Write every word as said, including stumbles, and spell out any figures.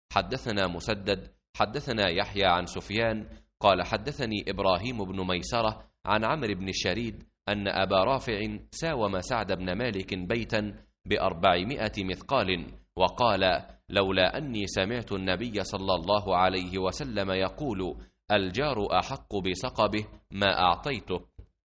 حدثنا مسدد حدثنا يحيى عن سفيان قال حدثني إبراهيم بن ميسرة عن عمرو بن الشريد أن أبا رافع ساوم سعد بن مالك بيتا بأربعمائة مثقال وقال لولا أني سمعت النبي صلى الله عليه وسلم يقول الجار أحق بسقبه ما أعطيته.